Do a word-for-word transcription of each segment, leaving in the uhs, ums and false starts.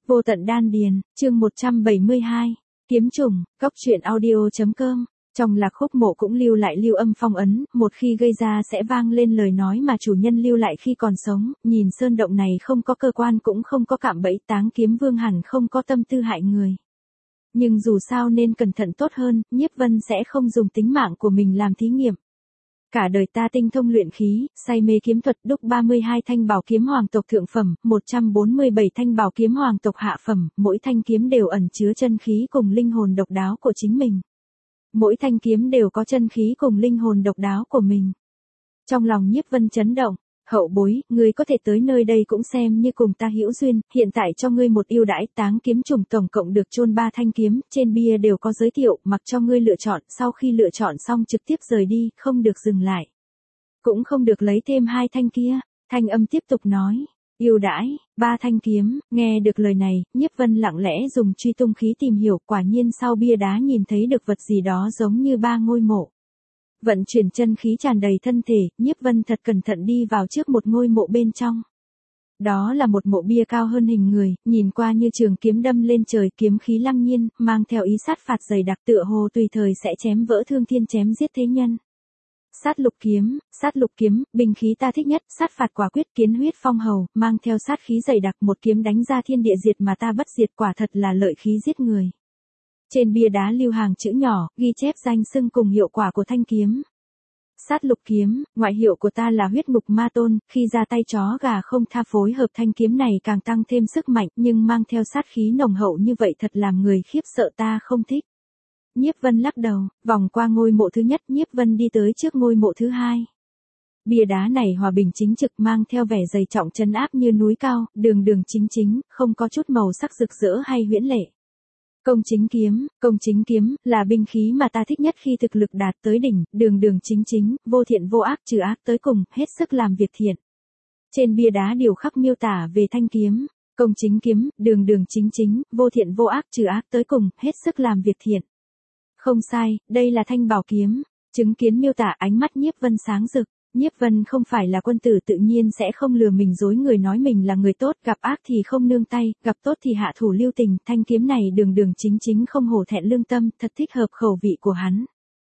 Vô tận đan điền, chương một trăm bảy mươi hai, kiếm trùng, góc truyện audio.com. Trong lạc khúc mộ cũng lưu lại lưu âm phong ấn, một khi gây ra sẽ vang lên lời nói mà chủ nhân lưu lại khi còn sống, nhìn sơn động này không có cơ quan cũng không có cạm bẫy, Táng Kiếm Vương hẳn không có tâm tư hại người. Nhưng dù sao nên cẩn thận tốt hơn, Nhiếp Vân sẽ không dùng tính mạng của mình làm thí nghiệm. Cả đời ta tinh thông luyện khí, say mê kiếm thuật, đúc ba mươi hai thanh bảo kiếm hoàng tộc thượng phẩm, một trăm bốn mươi bảy thanh bảo kiếm hoàng tộc hạ phẩm, mỗi thanh kiếm đều ẩn chứa chân khí cùng linh hồn độc đáo của chính mình. Mỗi thanh kiếm đều có chân khí cùng linh hồn độc đáo của mình. Trong lòng Nhiếp Vân chấn động, hậu bối, ngươi có thể tới nơi đây cũng xem như cùng ta hữu duyên, hiện tại cho ngươi một ưu đãi, Táng Kiếm trùng tổng cộng được chôn ba thanh kiếm, trên bia đều có giới thiệu, mặc cho ngươi lựa chọn, sau khi lựa chọn xong trực tiếp rời đi, không được dừng lại. Cũng không được lấy thêm hai thanh kia, thanh âm tiếp tục nói. Ưu đãi, ba thanh kiếm, nghe được lời này, Nhiếp Vân lặng lẽ dùng truy tung khí tìm hiểu, quả nhiên sau bia đá nhìn thấy được vật gì đó giống như ba ngôi mộ. Vận chuyển chân khí tràn đầy thân thể, Nhiếp Vân thật cẩn thận đi vào trước một ngôi mộ bên trong. Đó là một mộ bia cao hơn hình người, nhìn qua như trường kiếm đâm lên trời, kiếm khí lăng nhiên, mang theo ý sát phạt dày đặc, tựa hồ tùy thời sẽ chém vỡ thương thiên, chém giết thế nhân. Sát lục kiếm, sát lục kiếm, binh khí ta thích nhất, sát phạt quả quyết, kiến huyết phong hầu, mang theo sát khí dày đặc, một kiếm đánh ra thiên địa diệt mà ta bất diệt, quả thật là lợi khí giết người. Trên bia đá lưu hàng chữ nhỏ, ghi chép danh xưng cùng hiệu quả của thanh kiếm. Sát lục kiếm, ngoại hiệu của ta là huyết ngục ma tôn, khi ra tay chó gà không tha, phối hợp thanh kiếm này càng tăng thêm sức mạnh, nhưng mang theo sát khí nồng hậu như vậy thật làm người khiếp sợ, ta không thích. Nhiếp Vân lắc đầu, vòng qua ngôi mộ thứ nhất, Nhiếp Vân đi tới trước ngôi mộ thứ hai. Bia đá này hòa bình chính trực, mang theo vẻ dày trọng trấn áp như núi cao, đường đường chính chính, không có chút màu sắc rực rỡ hay huyễn lệ. Công chính kiếm, công chính kiếm, là binh khí mà ta thích nhất khi thực lực đạt tới đỉnh, đường đường chính chính, vô thiện vô ác, trừ ác tới cùng, hết sức làm việc thiện. Trên bia đá điều khắc miêu tả về thanh kiếm, công chính kiếm, đường đường chính chính, vô thiện vô ác, trừ ác tới cùng, hết sức làm việc thiện. Không sai, đây là thanh bảo kiếm. Chứng kiến miêu tả, ánh mắt Nhiếp Vân sáng rực. Nhiếp Vân không phải là quân tử, tự nhiên sẽ không lừa mình dối người, nói mình là người tốt, gặp ác thì không nương tay, gặp tốt thì hạ thủ lưu tình, thanh kiếm này đường đường chính chính không hổ thẹn lương tâm, thật thích hợp khẩu vị của hắn.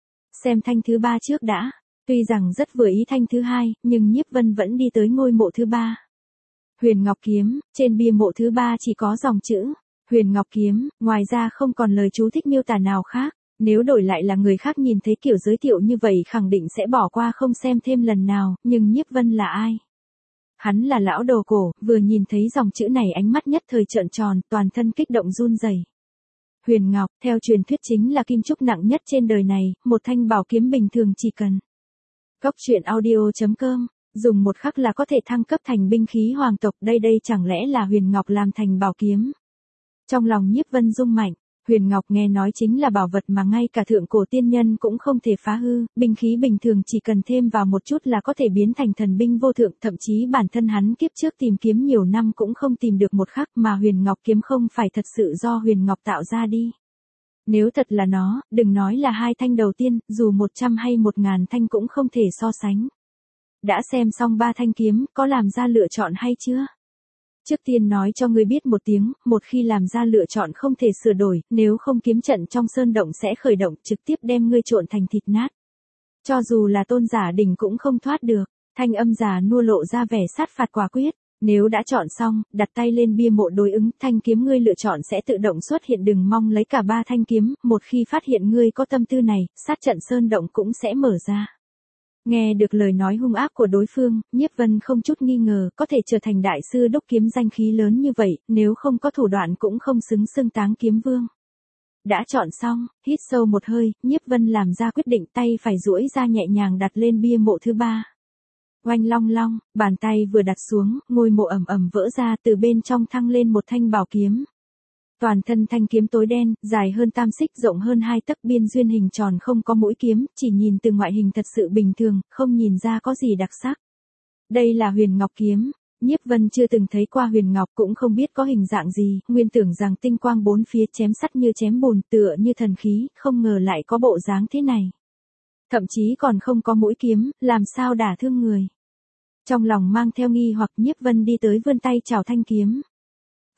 Xem thanh thứ ba trước đã, tuy rằng rất vừa ý thanh thứ hai, nhưng Nhiếp Vân vẫn đi tới ngôi mộ thứ ba. Huyền Ngọc kiếm, trên bia mộ thứ ba chỉ có dòng chữ Huyền Ngọc kiếm, ngoài ra không còn lời chú thích miêu tả nào khác. Nếu đổi lại là người khác nhìn thấy kiểu giới thiệu như vậy khẳng định sẽ bỏ qua không xem thêm lần nào, nhưng Nhiếp Vân là ai? Hắn là lão đồ cổ, vừa nhìn thấy dòng chữ này ánh mắt nhất thời trợn tròn, toàn thân kích động run rẩy. Huyền Ngọc, theo truyền thuyết chính là kim trúc nặng nhất trên đời này, một thanh bảo kiếm bình thường chỉ cần. Góc truyện audio.com, dùng một khắc là có thể thăng cấp thành binh khí hoàng tộc, đây đây chẳng lẽ là Huyền Ngọc làm thành bảo kiếm? Trong lòng Nhiếp Vân rung mạnh. Huyền Ngọc nghe nói chính là bảo vật mà ngay cả thượng cổ tiên nhân cũng không thể phá hư, binh khí bình thường chỉ cần thêm vào một chút là có thể biến thành thần binh vô thượng, thậm chí bản thân hắn kiếp trước tìm kiếm nhiều năm cũng không tìm được một khắc, mà Huyền Ngọc kiếm không phải thật sự do Huyền Ngọc tạo ra đi. Nếu thật là nó, đừng nói là hai thanh đầu tiên, dù một trăm hay một ngàn thanh cũng không thể so sánh. Đã xem xong ba thanh kiếm, có làm ra lựa chọn hay chưa? Trước tiên nói cho ngươi biết một tiếng, một khi làm ra lựa chọn không thể sửa đổi, nếu không kiếm trận trong sơn động sẽ khởi động, trực tiếp đem ngươi trộn thành thịt nát. Cho dù là tôn giả đỉnh cũng không thoát được, thanh âm già nua lộ ra vẻ sát phạt quả quyết. Nếu đã chọn xong, đặt tay lên bia mộ đối ứng, thanh kiếm ngươi lựa chọn sẽ tự động xuất hiện, đừng mong lấy cả ba thanh kiếm, một khi phát hiện ngươi có tâm tư này, sát trận sơn động cũng sẽ mở ra. Nghe được lời nói hung ác của đối phương, Nhiếp Vân không chút nghi ngờ, có thể trở thành đại sư đúc kiếm danh khí lớn như vậy, nếu không có thủ đoạn cũng không xứng xưng Táng Kiếm Vương. Đã chọn xong, hít sâu một hơi, Nhiếp Vân làm ra quyết định, tay phải duỗi ra nhẹ nhàng đặt lên bia mộ thứ ba. Oanh long long, bàn tay vừa đặt xuống, ngôi mộ ầm ầm vỡ ra, từ bên trong thăng lên một thanh bảo kiếm. Toàn thân thanh kiếm tối đen, dài hơn tam xích, rộng hơn hai tấc, biên duyên hình tròn không có mũi kiếm, chỉ nhìn từ ngoại hình thật sự bình thường, không nhìn ra có gì đặc sắc. Đây là Huyền Ngọc kiếm. Nhiếp Vân chưa từng thấy qua Huyền Ngọc, cũng không biết có hình dạng gì, nguyên tưởng rằng tinh quang bốn phía, chém sắt như chém bùn, tựa như thần khí, không ngờ lại có bộ dáng thế này. Thậm chí còn không có mũi kiếm, làm sao đả thương người. Trong lòng mang theo nghi hoặc, Nhiếp Vân đi tới vươn tay chào thanh kiếm.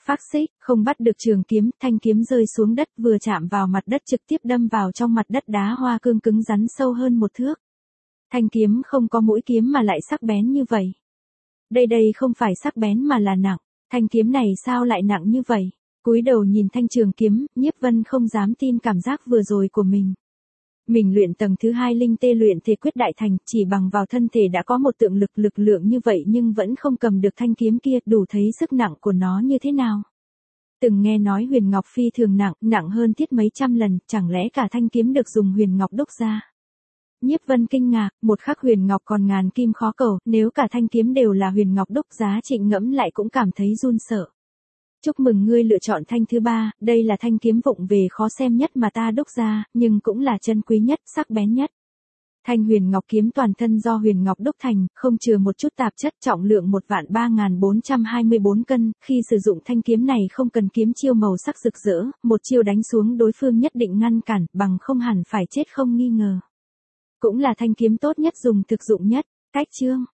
phác xích, không bắt được trường kiếm, thanh kiếm rơi xuống đất vừa chạm vào mặt đất trực tiếp đâm vào trong mặt đất đá hoa cương cứng rắn sâu hơn một thước. Thanh kiếm không có mũi kiếm mà lại sắc bén như vậy. Đây đây không phải sắc bén mà là nặng, thanh kiếm này sao lại nặng như vậy? Cúi đầu nhìn thanh trường kiếm, Nhiếp Vân không dám tin cảm giác vừa rồi của mình. Mình luyện tầng thứ hai linh tê luyện thể quyết đại thành, chỉ bằng vào thân thể đã có một tượng lực lực lượng như vậy nhưng vẫn không cầm được thanh kiếm kia, đủ thấy sức nặng của nó như thế nào. Từng nghe nói huyền ngọc phi thường nặng, nặng hơn thiết mấy trăm lần, chẳng lẽ cả thanh kiếm được dùng huyền ngọc đúc ra? Nhiếp Vân kinh ngạc, một khắc huyền ngọc còn ngàn kim khó cầu, nếu cả thanh kiếm đều là huyền ngọc đúc giá trị ngẫm lại cũng cảm thấy run sợ. Chúc mừng ngươi lựa chọn thanh thứ ba, đây là thanh kiếm vụng về khó xem nhất mà ta đúc ra, nhưng cũng là chân quý nhất, sắc bén nhất. Thanh huyền ngọc kiếm toàn thân do huyền ngọc đúc thành, không chừa một chút tạp chất, trọng lượng một vạn ba nghìn bốn trăm hai mươi bốn cân, khi sử dụng thanh kiếm này không cần kiếm chiêu màu sắc rực rỡ, một chiêu đánh xuống đối phương nhất định ngăn cản, bằng không hẳn phải chết không nghi ngờ. Cũng là thanh kiếm tốt nhất dùng thực dụng nhất. Cách chương